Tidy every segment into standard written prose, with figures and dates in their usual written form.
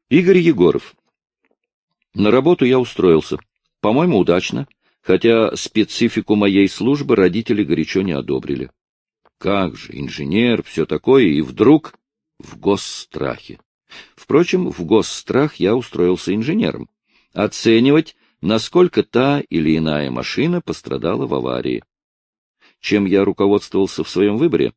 Игорь Егоров. На работу я устроился. По-моему, удачно, хотя специфику моей службы родители горячо не одобрили. Как же, инженер, все такое, и вдруг в госстрахе. Впрочем, в госстрах я устроился инженером. Оценивать, насколько та или иная машина пострадала в аварии. Чем я руководствовался в своем выборе?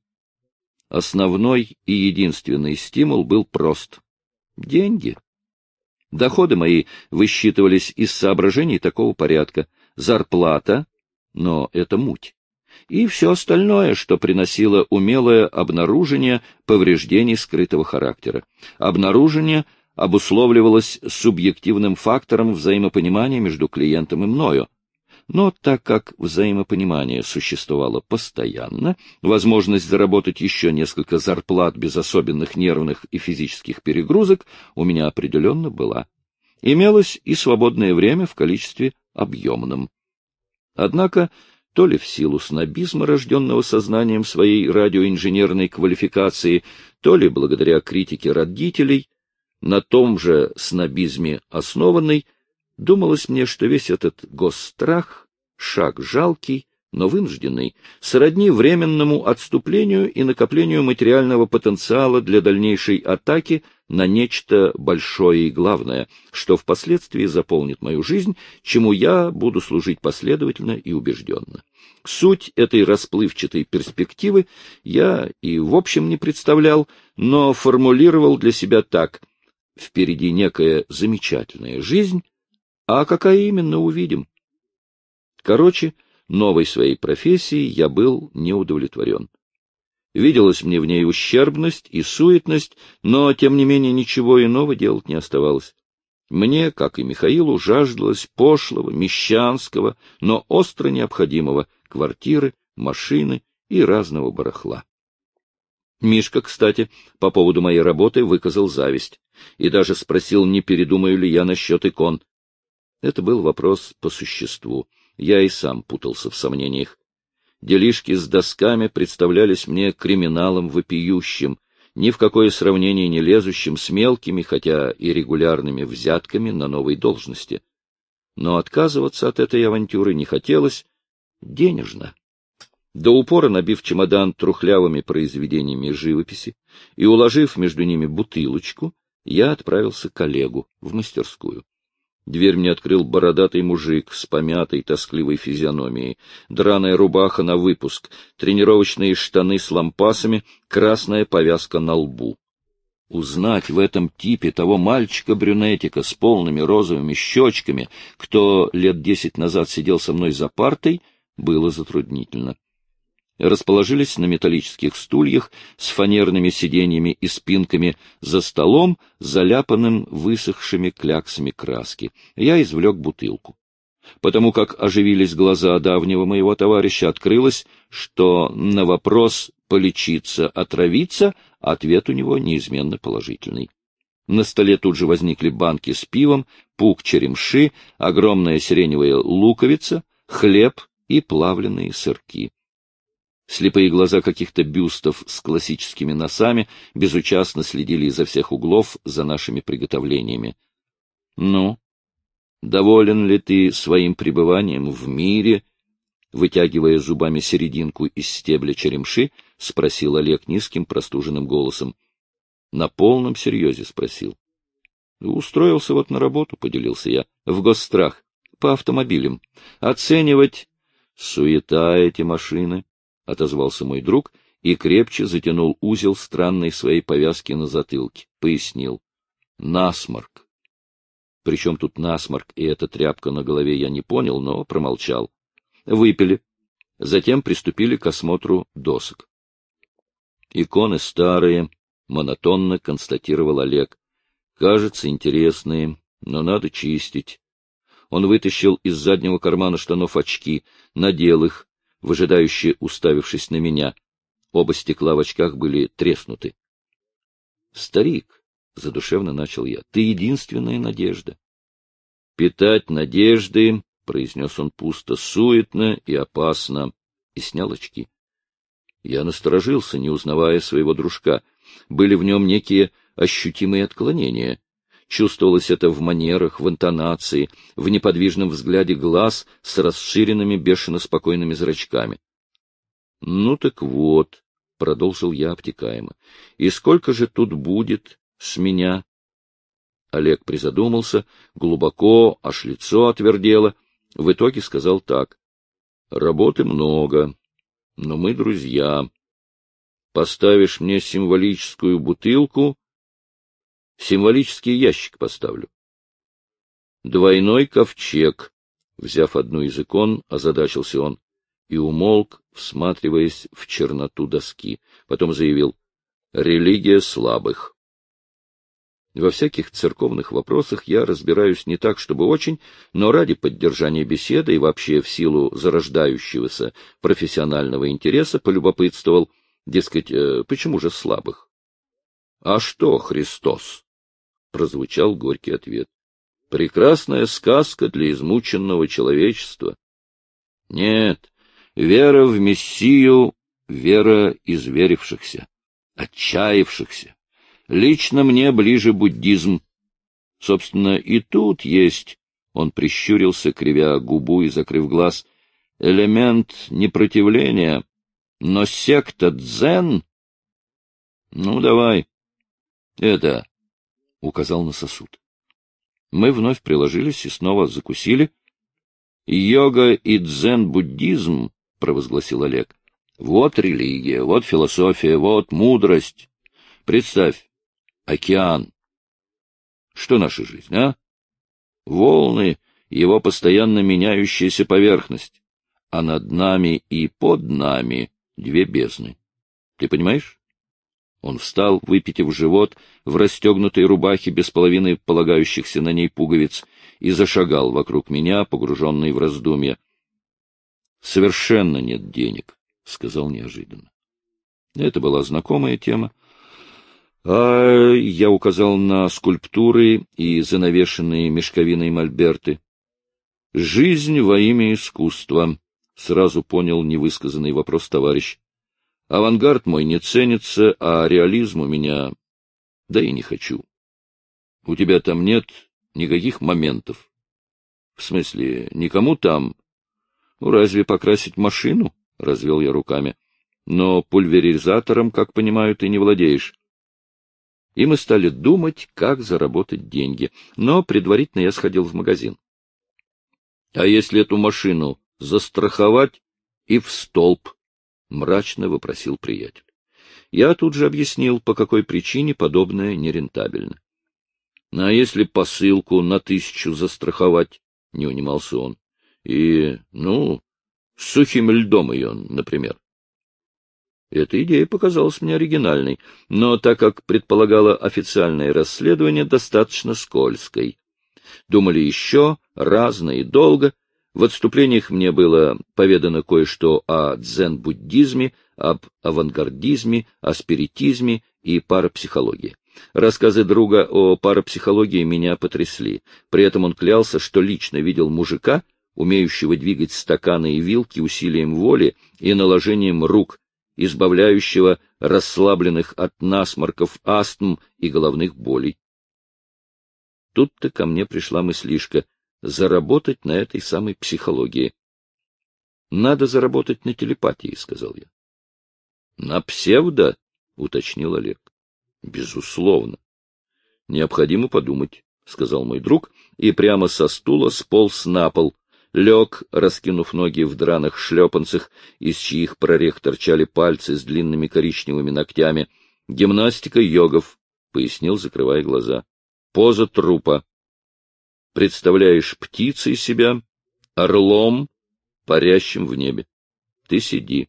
Основной и единственный стимул был прост. Деньги. Доходы мои высчитывались из соображений такого порядка. Зарплата, но это муть. И все остальное, что приносило умелое обнаружение повреждений скрытого характера. Обнаружение обусловливалось субъективным фактором взаимопонимания между клиентом и мною. Но так как взаимопонимание существовало постоянно, возможность заработать еще несколько зарплат без особенных нервных и физических перегрузок у меня определенно была. Имелось и свободное время в количестве объемном. Однако, то ли в силу снобизма, рожденного сознанием своей радиоинженерной квалификации, то ли благодаря критике родителей, на том же снобизме основанный, думалось мне, что весь этот госстрах — шаг жалкий, но вынужденный, сродни временному отступлению и накоплению материального потенциала для дальнейшей атаки на нечто большое и главное, что впоследствии заполнит мою жизнь, чему я буду служить последовательно и убежденно. Суть этой расплывчатой перспективы я и в общем не представлял, но формулировал для себя так: впереди некая замечательная жизнь, а какая именно, увидим. Короче, новой своей профессией я был не удовлетворен. Виделась мне в ней ущербность и суетность, но, тем не менее, ничего иного делать не оставалось. Мне, как и Михаилу, жаждалось пошлого, мещанского, но остро необходимого квартиры, машины и разного барахла. Мишка, кстати, по поводу моей работы выказал зависть и даже спросил, не передумаю ли я насчет икон. Это был вопрос по существу. Я и сам путался в сомнениях. Делишки с досками представлялись мне криминалом вопиющим, ни в какое сравнение не лезущим с мелкими, хотя и регулярными взятками на новой должности. Но отказываться от этой авантюры не хотелось. Денежно. До упора набив чемодан трухлявыми произведениями живописи и уложив между ними бутылочку, я отправился к Олегу в мастерскую. Дверь мне открыл бородатый мужик с помятой, тоскливой физиономией, драная рубаха на выпуск, тренировочные штаны с лампасами, красная повязка на лбу. Узнать в этом типе того мальчика-брюнетика с полными розовыми щечками, кто лет 10 назад сидел со мной за партой, было затруднительно. Расположились на металлических стульях с фанерными сиденьями и спинками за столом, заляпанным высохшими кляксами краски. Я извлек бутылку. Потому как оживились глаза давнего моего товарища, открылось, что на вопрос «полечиться, отравиться» ответ у него неизменно положительный. На столе тут же возникли банки с пивом, пук черемши, огромная сиреневая луковица, хлеб и плавленые сырки. Слепые глаза каких-то бюстов с классическими носами безучастно следили изо всех углов за нашими приготовлениями. — Ну, доволен ли ты своим пребыванием в мире? — вытягивая зубами серединку из стебля черемши, спросил Олег низким простуженным голосом. На полном серьезе спросил. — Устроился вот на работу, — поделился я, — в госстрах, по автомобилям. Оценивать... Суета эти машины. — отозвался мой друг и крепче затянул узел странной своей повязки на затылке. Пояснил. Насморк. Причем тут насморк и эта тряпка на голове я не понял, но промолчал. Выпили. Затем приступили к осмотру досок. Иконы старые, монотонно констатировал Олег. Кажется, интересные, но надо чистить. Он вытащил из заднего кармана штанов очки, надел их, выжидающе уставившись на меня. Оба стекла в очках были треснуты. — Старик, — задушевно начал я, — ты единственная надежда. — Питать надежды, — произнес он пусто, — суетно и опасно, и снял очки. Я насторожился, не узнавая своего дружка. Были в нем некие ощутимые отклонения. Чувствовалось это в манерах, в интонации, в неподвижном взгляде глаз с расширенными бешено спокойными зрачками. — Ну так вот, — продолжил я обтекаемо, — и сколько же тут будет с меня? Олег призадумался, глубоко, аж лицо отвердело. В итоге сказал так. — Работы много, но мы друзья. Поставишь мне символическую бутылку, символический ящик поставлю. Двойной ковчег, взяв одну из икон, озадачился он и умолк, всматриваясь в черноту доски. Потом заявил: религия слабых. Во всяких церковных вопросах я разбираюсь не так, чтобы очень, но ради поддержания беседы и вообще в силу зарождающегося профессионального интереса полюбопытствовал, дескать, почему же слабых? — А что Христос? — прозвучал горький ответ. — Прекрасная сказка для измученного человечества. Нет, вера в Мессию — вера изверившихся, отчаявшихся. Лично мне ближе буддизм. Собственно, и тут есть, он прищурился, кривя губу и закрыв глаз, элемент непротивления, но секта дзен... Ну, давай. Это, указал на сосуд. Мы вновь приложились и снова закусили. Йога и дзен-буддизм, провозгласил Олег. Вот религия, вот философия, вот мудрость. Представь, океан. Что наша жизнь, а? Волны, его постоянно меняющаяся поверхность, а над нами и под нами две бездны. Ты понимаешь? Он встал, выпитив живот, в расстегнутой рубахе без половины полагающихся на ней пуговиц, и зашагал вокруг меня, погруженный в раздумья. — Совершенно нет денег, — сказал неожиданно. Это была знакомая тема. Я указал на скульптуры и занавешенные мешковиной мольберты. «Жизнь во имя искусства», — сразу понял невысказанный вопрос товарищ. «Авангард мой не ценится, а реализм у меня... Да и не хочу. У тебя там нет никаких моментов. В смысле, никому там... Ну, разве покрасить машину?» — развел я руками. «Но пульверизатором, как понимаю, ты не владеешь». И мы стали думать, как заработать деньги. Но предварительно я сходил в магазин. — А если эту машину застраховать и в столб? — мрачно вопросил приятель. Я тут же объяснил, по какой причине подобное нерентабельно. — А если посылку на 1000 застраховать? — не унимался он. — И, с сухим льдом ее, например. Эта идея показалась мне оригинальной, но, так как предполагало официальное расследование, достаточно скользкой. Думали еще, разно и долго. В отступлениях мне было поведано кое-что о дзен-буддизме, об авангардизме, о спиритизме и парапсихологии. Рассказы друга о парапсихологии меня потрясли. При этом он клялся, что лично видел мужика, умеющего двигать стаканы и вилки усилием воли и наложением рук, избавляющего расслабленных от насморков, астм и головных болей. Тут-то ко мне пришла мыслишка заработать на этой самой психологии. — Надо заработать на телепатии, — сказал я. — На псевдо? — уточнил Олег. — Безусловно. — Необходимо подумать, — сказал мой друг, и прямо со стула сполз на пол, лег, раскинув ноги в драных шлепанцах, из чьих прорех торчали пальцы с длинными коричневыми ногтями. «Гимнастика йогов», — пояснил, закрывая глаза. «Поза трупа. Представляешь птицей себя, орлом, парящим в небе. Ты сиди».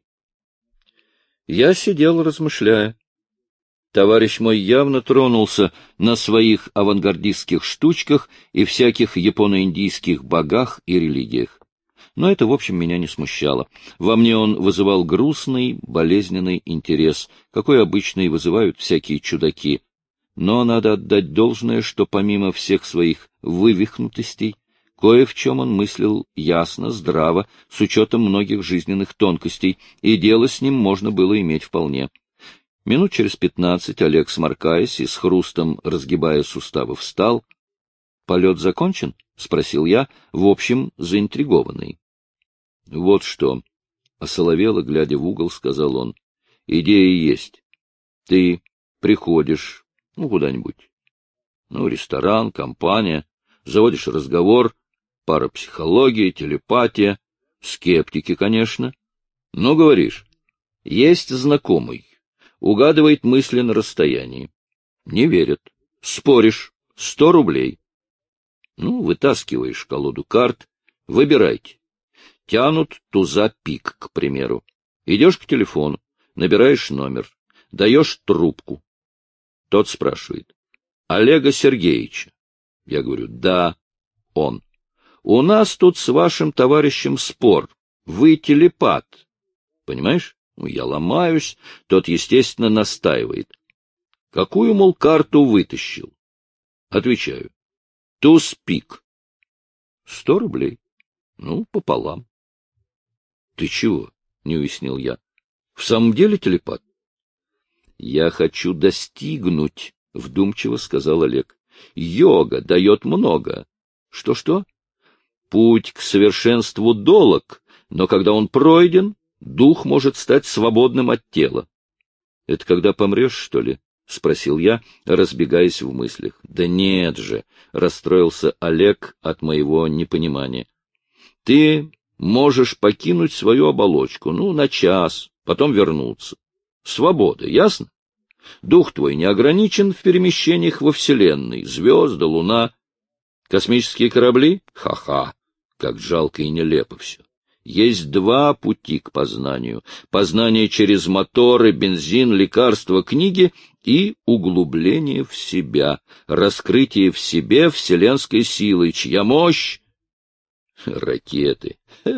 Я сидел, размышляя. Товарищ мой явно тронулся на своих авангардистских штучках и всяких японо-индийских богах и религиях. Но это, в общем, меня не смущало. Во мне он вызывал грустный, болезненный интерес, какой обычно и вызывают всякие чудаки. Но надо отдать должное, что помимо всех своих вывихнутостей, кое в чем он мыслил ясно, здраво, с учетом многих жизненных тонкостей, и дело с ним можно было иметь вполне. Минут через 15 Олег, сморкаясь и с хрустом разгибая суставы, встал. — Полет закончен? — спросил я, в общем, заинтригованный. — Вот что, — осоловело, глядя в угол, сказал он, — идея есть. Ты приходишь, куда-нибудь, ресторан, компания, заводишь разговор, парапсихология, телепатия, скептики, конечно. Но говоришь, есть знакомый, угадывает мысли на расстоянии. Не верят. Споришь. 100 рублей. Вытаскиваешь колоду карт. Выбирайте. Тянут туза пик, к примеру. Идешь к телефону, набираешь номер, даешь трубку. Тот спрашивает. Олега Сергеевича. Я говорю, да, он. У нас тут с вашим товарищем спор. Вы телепат. Понимаешь? Я ломаюсь. Тот, естественно, настаивает. Какую, мол, карту вытащил? Отвечаю. Туз пик. 100 рублей. Пополам. Ты чего? Не уяснил я. В самом деле телепат? Я хочу достигнуть, вдумчиво сказал Олег. Йога дает много. Что-что? Путь к совершенству долог, но когда он пройден, дух может стать свободным от тела. — Это когда помрешь, что ли? — спросил я, разбегаясь в мыслях. — Да нет же, — расстроился Олег от моего непонимания. — Ты можешь покинуть свою оболочку, на час, потом вернуться. Свобода, ясно? Дух твой не ограничен в перемещениях во Вселенной, звезды, луна, космические корабли? Ха-ха, как жалко и нелепо все. Есть 2 пути к познанию. Познание через моторы, бензин, лекарства, книги и углубление в себя, раскрытие в себе вселенской силы, чья мощь... Ракеты.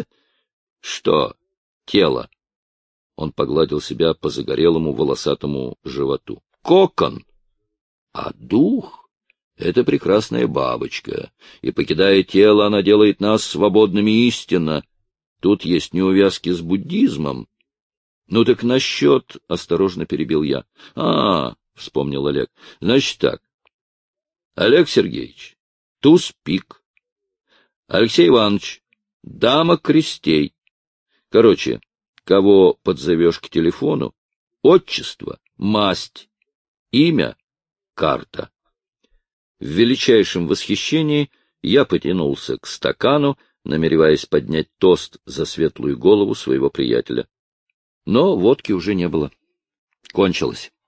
Что? Тело. Он погладил себя по загорелому волосатому животу. Кокон. А дух — это прекрасная бабочка, и, покидая тело, она делает нас свободными истинно. Тут есть неувязки с буддизмом. Так насчет... — осторожно перебил я. — вспомнил Олег. — Значит так. Олег Сергеевич, туз пик. Алексей Иванович, дама крестей. Короче, кого подзовешь к телефону, отчество — масть, имя — карта. В величайшем восхищении я потянулся к стакану, намереваясь поднять тост за светлую голову своего приятеля. Но водки уже не было. Кончилось.